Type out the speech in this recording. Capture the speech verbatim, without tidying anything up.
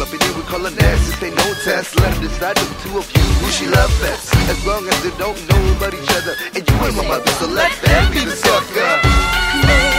up and you would call her nasty. They no test, let them decide the two of you who she love best. As long as they don't know about each other, and you ain't my mother, so let them be the sucker.